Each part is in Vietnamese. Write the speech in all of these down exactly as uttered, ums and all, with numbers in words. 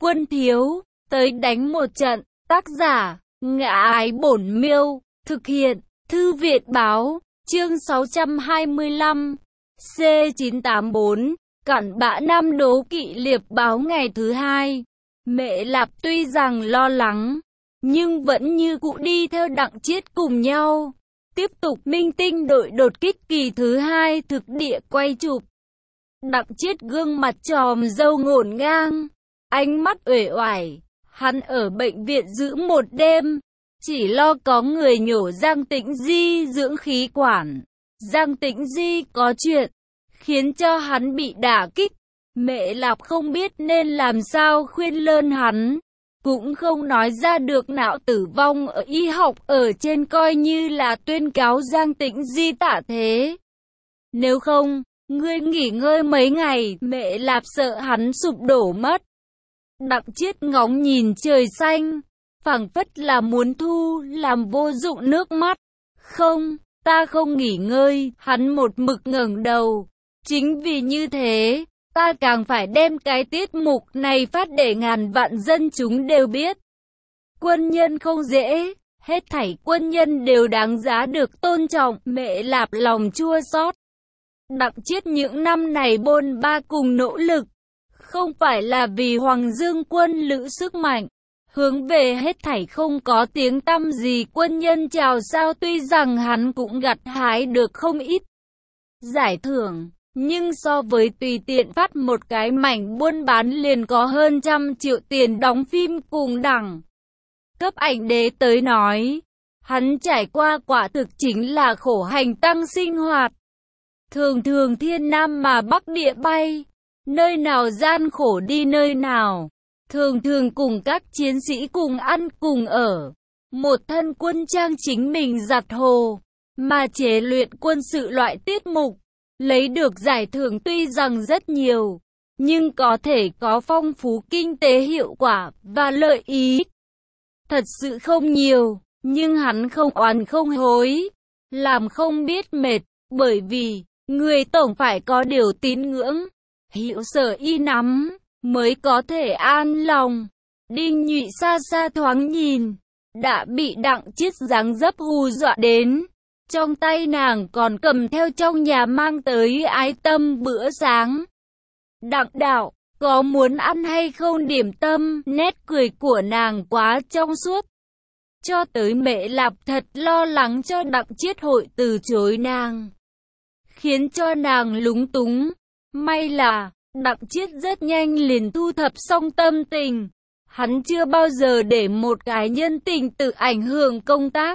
Quân thiếu, tới đánh một trận. Tác giả, Ngã Ái Bổn Miêu. Thực hiện, Thư Viện Báo. Chương sáu trăm hai mươi lăm. C chín tám bốn. Cặn bã Nam Đố Kỵ Liệp Báo ngày thứ hai. Mẹ Lạp tuy rằng lo lắng, nhưng vẫn như cũ đi theo Đặng Chiết cùng nhau. Tiếp tục minh tinh đội đột kích kỳ thứ hai thực địa quay chụp. Đặng Chiết gương mặt tròm râu ngổn ngang, ánh mắt uể oải. Hắn ở bệnh viện giữ một đêm, chỉ lo có người nhổ Giang Tĩnh Di dưỡng khí quản. Giang Tĩnh Di có chuyện, khiến cho hắn bị đả kích. Mẹ Lạp không biết nên làm sao khuyên lơn hắn, cũng không nói ra được não tử vong ở y học ở trên coi như là tuyên cáo Giang Tĩnh Di tạ thế. Nếu không, ngươi nghỉ ngơi mấy ngày, mẹ Lạp sợ hắn sụp đổ mất. Đặng Chiết ngóng nhìn trời xanh, phảng phất là muốn thu làm vô dụng nước mắt. Không, ta không nghỉ ngơi, hắn một mực ngẩng đầu. Chính vì như thế, ta càng phải đem cái tiết mục này phát để ngàn vạn dân chúng đều biết. Quân nhân không dễ, hết thảy quân nhân đều đáng giá được tôn trọng. Mẹ Lạp lòng chua xót. Đặng Chiết những năm này bôn ba cùng nỗ lực, không phải là vì Hoàng Dương quân lữ sức mạnh, hướng về hết thảy không có tiếng tăm gì quân nhân chào sao. Tuy rằng hắn cũng gặt hái được không ít giải thưởng, nhưng so với tùy tiện phát một cái mảnh buôn bán liền có hơn trăm triệu tiền đóng phim cùng đẳng cấp ảnh đế tới nói, hắn trải qua quả thực chính là khổ hành tăng sinh hoạt. Thường thường thiên nam mà bắc địa bay, nơi nào gian khổ đi nơi nào. Thường thường cùng các chiến sĩ cùng ăn cùng ở, một thân quân trang chính mình giặt hồ, mà chế luyện quân sự loại tiết mục. Lấy được giải thưởng tuy rằng rất nhiều, nhưng có thể có phong phú kinh tế hiệu quả và lợi ý thật sự không nhiều. Nhưng hắn không oán không hối, làm không biết mệt, bởi vì người tổng phải có điều tín ngưỡng, hiểu sở y nắm mới có thể an lòng. Đinh Nhụy xa xa thoáng nhìn, đã bị Đặng Chiết dáng dấp hù dọa đến. Trong tay nàng còn cầm theo trong nhà mang tới ái tâm bữa sáng. Đặng đạo, có muốn ăn hay không điểm tâm? Nét cười của nàng quá trong suốt, cho tới Mẹ Lạp thật lo lắng cho Đặng Chiết hội từ chối nàng, khiến cho nàng lúng túng. May là Đặng Chiết rất nhanh liền thu thập xong tâm tình. Hắn chưa bao giờ để một cái nhân tình tự ảnh hưởng công tác.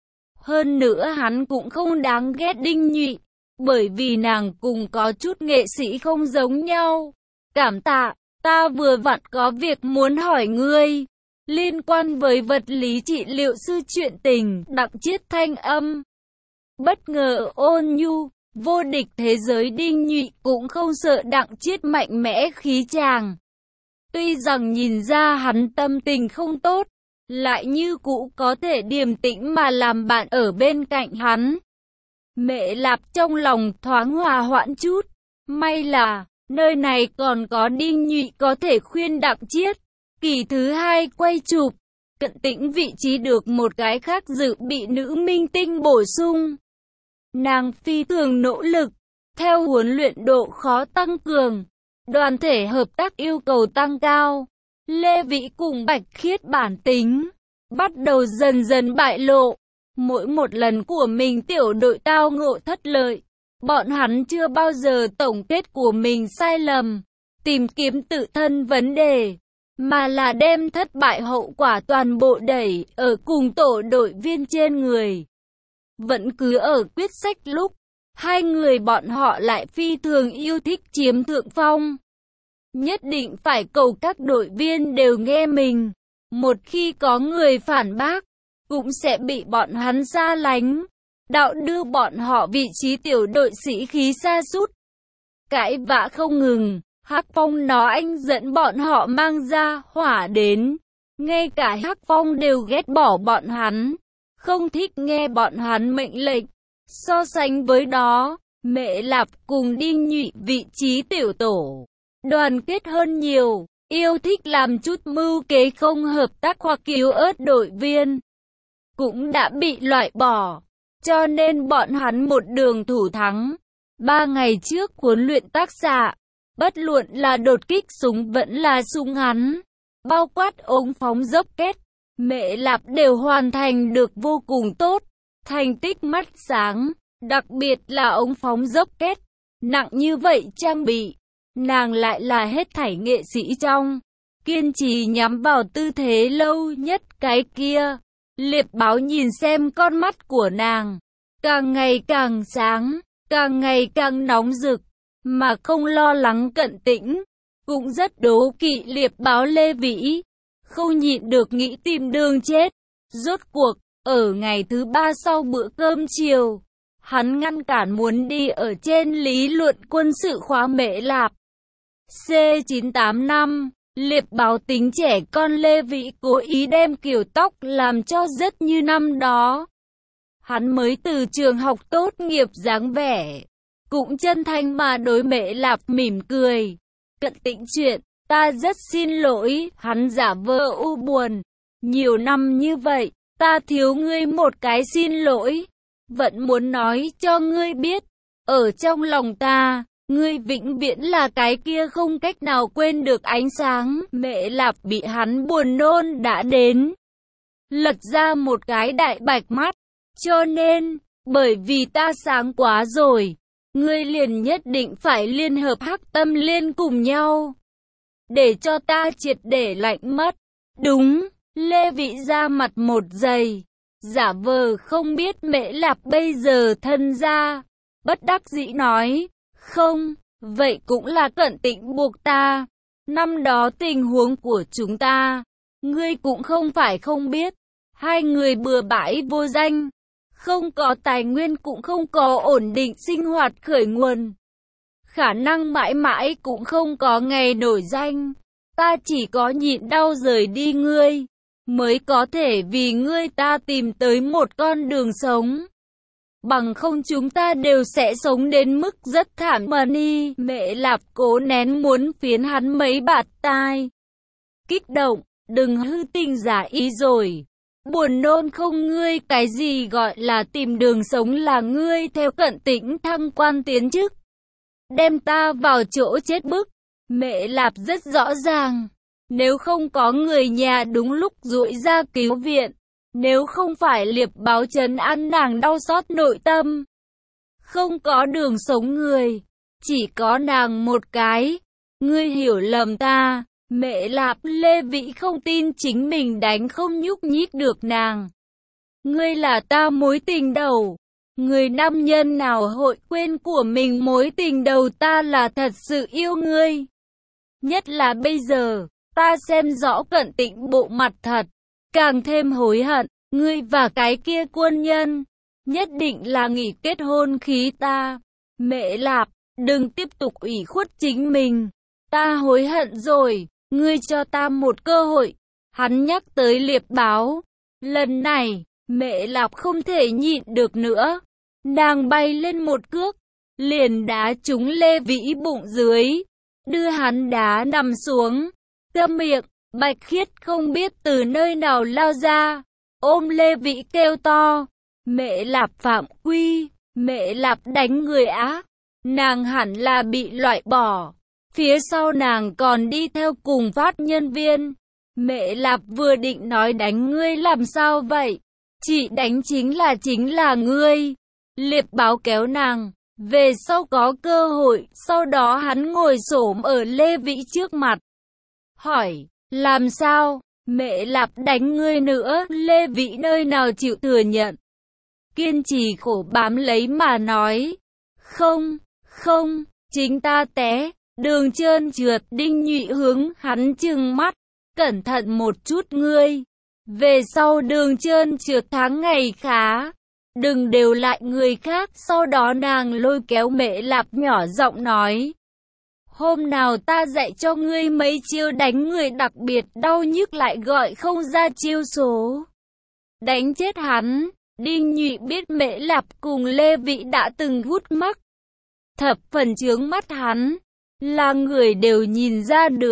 Hơn nữa hắn cũng không đáng ghét Đinh Nhụy, bởi vì nàng cùng có chút nghệ sĩ không giống nhau. Cảm tạ, ta vừa vặn có việc muốn hỏi ngươi, liên quan với vật lý trị liệu sư chuyện tình. Đặng Chiết thanh âm bất ngờ ôn nhu, vô địch thế giới. Đinh Nhụy cũng không sợ Đặng Chiết mạnh mẽ khí chàng. Tuy rằng nhìn ra hắn tâm tình không tốt, lại như cũ có thể điềm tĩnh mà làm bạn ở bên cạnh hắn. Mẹ Lạp trong lòng thoáng hòa hoãn chút. May là nơi này còn có Đinh Nhụy có thể khuyên Đặng Chiết. Kỳ thứ hai quay chụp, Cận Tĩnh vị trí được một cái khác dự bị nữ minh tinh bổ sung. Nàng phi thường nỗ lực, theo huấn luyện độ khó tăng cường, đoàn thể hợp tác yêu cầu tăng cao. Lê Vĩ cùng Bạch Khiết bản tính bắt đầu dần dần bại lộ. Mỗi một lần của mình tiểu đội tao ngộ thất lợi, bọn hắn chưa bao giờ tổng kết của mình sai lầm, tìm kiếm tự thân vấn đề, mà là đem thất bại hậu quả toàn bộ đẩy ở cùng tổ đội viên trên người. Vẫn cứ ở quyết sách lúc, hai người bọn họ lại phi thường yêu thích chiếm thượng phong. Nhất định phải cầu các đội viên đều nghe mình. Một khi có người phản bác, cũng sẽ bị bọn hắn xa lánh, đạo đưa bọn họ vị trí tiểu đội sĩ khí sa sút. Cãi vã không ngừng, Hắc Phong nó anh dẫn bọn họ mang ra hỏa đến. Ngay cả Hắc Phong đều ghét bỏ bọn hắn, không thích nghe bọn hắn mệnh lệnh. So sánh với đó, Mẹ Lạp cùng Đinh Nhụy vị trí tiểu tổ đoàn kết hơn nhiều. yêu thích làm chút mưu kế không hợp tác hoặc cứu ớt đội viên, cũng đã bị loại bỏ, cho nên bọn hắn một đường thủ thắng. Ba ngày trước huấn luyện tác xạ, bất luận là đột kích súng vẫn là súng ngắn, bao quát ống phóng rocket, Mẹ Lạp đều hoàn thành được vô cùng tốt, thành tích mắt sáng, đặc biệt là ống phóng rocket, nặng như vậy trang bị, nàng lại là hết thảy nghệ sĩ trong, kiên trì nhắm vào tư thế lâu nhất cái kia. Liệp Báo nhìn xem con mắt của nàng, càng ngày càng sáng, càng ngày càng nóng rực, mà không lo lắng Cận Tĩnh, cũng rất đố kỵ Liệp Báo Lê Vĩ, không nhịn được nghĩ tìm đường chết. Rốt cuộc, ở ngày thứ ba sau bữa cơm chiều, hắn ngăn cản muốn đi ở trên lý luận quân sự khóa Mễ Lạp. C chín tám năm, Liệp Báo tính trẻ con Lê Vĩ cố ý đem kiểu tóc làm cho rất như năm đó. Hắn mới từ trường học tốt nghiệp dáng vẻ, cũng chân thành mà đối Mễ Lạp mỉm cười. Cận Tĩnh chuyện, ta rất xin lỗi, hắn giả vờ u buồn. Nhiều năm như vậy, ta thiếu ngươi một cái xin lỗi. Vẫn muốn nói cho ngươi biết, ở trong lòng ta, ngươi vĩnh viễn là cái kia không cách nào quên được ánh sáng. Mễ Lạp bị hắn buồn nôn đã đến, lật ra một cái đại bạch mắt. Cho nên, bởi vì ta sáng quá rồi, ngươi liền nhất định phải liên hợp Hắc Tâm Liên cùng nhau, để cho ta triệt để lạnh mất. Đúng, Lê Vĩ ra mặt một giây, giả vờ không biết Mễ Lạp bây giờ thân ra, bất đắc dĩ nói, không, vậy cũng là Cận Tĩnh buộc ta. Năm đó tình huống của chúng ta, ngươi cũng không phải không biết, hai người bừa bãi vô danh, không có tài nguyên cũng không có ổn định sinh hoạt khởi nguồn, khả năng mãi mãi cũng không có ngày nổi danh. Ta chỉ có nhịn đau rời đi ngươi, mới có thể vì ngươi ta tìm tới một con đường sống. Bằng không chúng ta đều sẽ sống đến mức rất thảm. Money, Mễ Lạp cố nén muốn phiến hắn mấy bạt tai. Kích động, đừng hư tình giả ý rồi. Buồn nôn không? Ngươi cái gì gọi là tìm đường sống? Là ngươi theo Cận Tĩnh thăng quan tiến chức, đem ta vào chỗ chết bức. Mễ Lạp rất rõ ràng, nếu không có người nhà đúng lúc duỗi ra cứu viện, nếu không phải Liệp Báo trấn an nàng đau xót nội tâm, không có đường sống người, chỉ có nàng một cái. Ngươi hiểu lầm ta. Mễ Lạp. Lê Vĩ không tin chính mình đánh không nhúc nhích được nàng. Ngươi là ta mối tình đầu. Người nam nhân nào hội quên của mình mối tình đầu? Ta là thật sự yêu ngươi. Nhất là bây giờ, ta xem rõ Cận Tĩnh bộ mặt thật, càng thêm hối hận. Ngươi và cái kia quân nhân, nhất định là nghỉ kết hôn khí ta. Mễ Lạp, đừng tiếp tục ủy khuất chính mình. Ta hối hận rồi, ngươi cho ta một cơ hội. Hắn nhắc tới Liệp Báo. Lần này, Mễ Lạp không thể nhịn được nữa. Nàng bay lên một cước, liền đá trúng Lê Vĩ bụng dưới, đưa hắn đá nằm xuống. Câm miệng. Bạch Khiết không biết từ nơi nào lao ra, ôm Lê Vĩ kêu to. Mễ Lạp phạm quy. Mễ Lạp đánh người á. Nàng hẳn là bị loại bỏ. Phía sau nàng còn đi theo cùng phát nhân viên. Mễ Lạp vừa định nói đánh ngươi làm sao vậy? Chị đánh chính là chính là ngươi. Liệp Báo kéo nàng về sau có cơ hội. Sau đó hắn ngồi xổm ở Lê Vĩ trước mặt, hỏi, làm sao? Mễ Lạp đánh ngươi nữa. Lê Vĩ nơi nào chịu thừa nhận, kiên trì khổ bám lấy mà nói, không, không, chính ta té, đường trơn trượt. Đinh Nhụy hướng hắn trừng mắt, cẩn thận một chút ngươi, về sau đường trơn trượt tháng ngày khá, đừng đều lại người khác. Sau đó nàng lôi kéo Mễ Lạp nhỏ giọng nói, hôm nào ta dạy cho ngươi mấy chiêu đánh người đặc biệt đau nhức lại gọi không ra chiêu số, đánh chết hắn. Đinh Nhụy biết Mễ Lạp cùng Lê Vĩ đã từng hút mắc, thập phần chướng mắt hắn, là người đều nhìn ra được.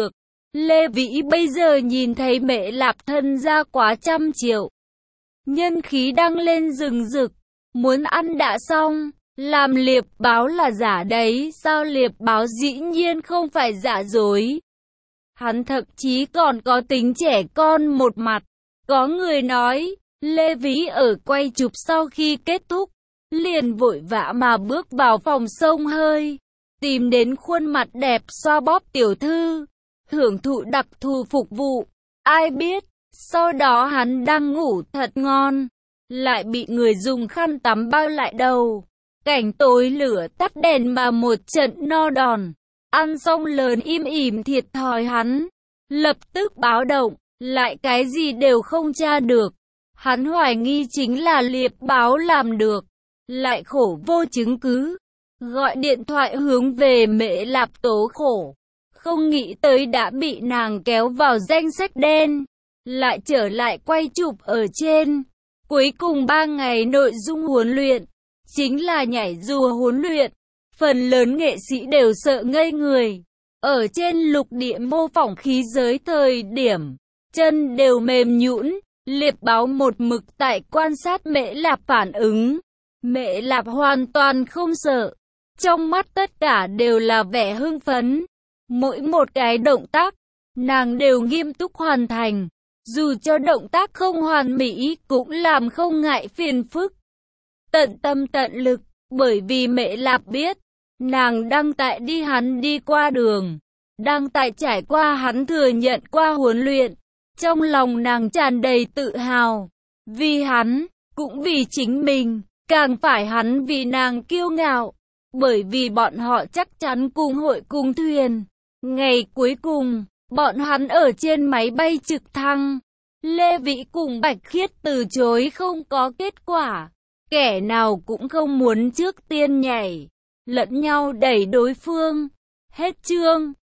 Lê Vĩ bây giờ nhìn thấy Mễ Lạp thân ra quá trăm triệu. Nhân khí đang lên rừng rực, muốn ăn đã xong, làm liệp báo là giả đấy, sao liệp báo dĩ nhiên không phải giả dối. Hắn thậm chí còn có tính trẻ con một mặt. Có người nói, Lê Vĩ ở quay chụp sau khi kết thúc, liền vội vã mà bước vào phòng xông hơi, tìm đến khuôn mặt đẹp xoa bóp tiểu thư, hưởng thụ đặc thù phục vụ. Ai biết, sau đó hắn đang ngủ thật ngon, lại bị người dùng khăn tắm bao lại đầu. Cảnh tối lửa tắt đèn mà một trận no đòn. Ăn xong lớn im ỉm thiệt thòi hắn, lập tức báo động, lại cái gì đều không tra được. Hắn hoài nghi chính là liệp báo làm được, lại khổ vô chứng cứ. Gọi điện thoại hướng về Mễ Lạp tố khổ, không nghĩ tới đã bị nàng kéo vào danh sách đen, lại trở lại quay chụp ở trên. Cuối cùng ba ngày nội dung huấn luyện, chính là nhảy dù huấn luyện. Phần lớn nghệ sĩ đều sợ ngây người. Ở trên lục địa mô phỏng khí giới thời điểm, chân đều mềm nhũn. Liệp báo một mực tại quan sát Mễ Lạp phản ứng. Mễ Lạp hoàn toàn không sợ. Trong mắt tất cả đều là vẻ hưng phấn. Mỗi một cái động tác, nàng đều nghiêm túc hoàn thành. Dù cho động tác không hoàn mỹ cũng làm không ngại phiền phức. Tận tâm tận lực, bởi vì Mễ Lạp biết, nàng đang tại đi hắn đi qua đường, đang tại trải qua hắn thừa nhận qua huấn luyện. Trong lòng nàng tràn đầy tự hào, vì hắn, cũng vì chính mình, càng phải hắn vì nàng kiêu ngạo, bởi vì bọn họ chắc chắn cùng hội cùng thuyền. Ngày cuối cùng, bọn hắn ở trên máy bay trực thăng, Lê Vĩ cùng Bạch Khiết từ chối không có kết quả, kẻ nào cũng không muốn trước tiên nhảy, lẫn nhau đẩy đối phương. Hết chương.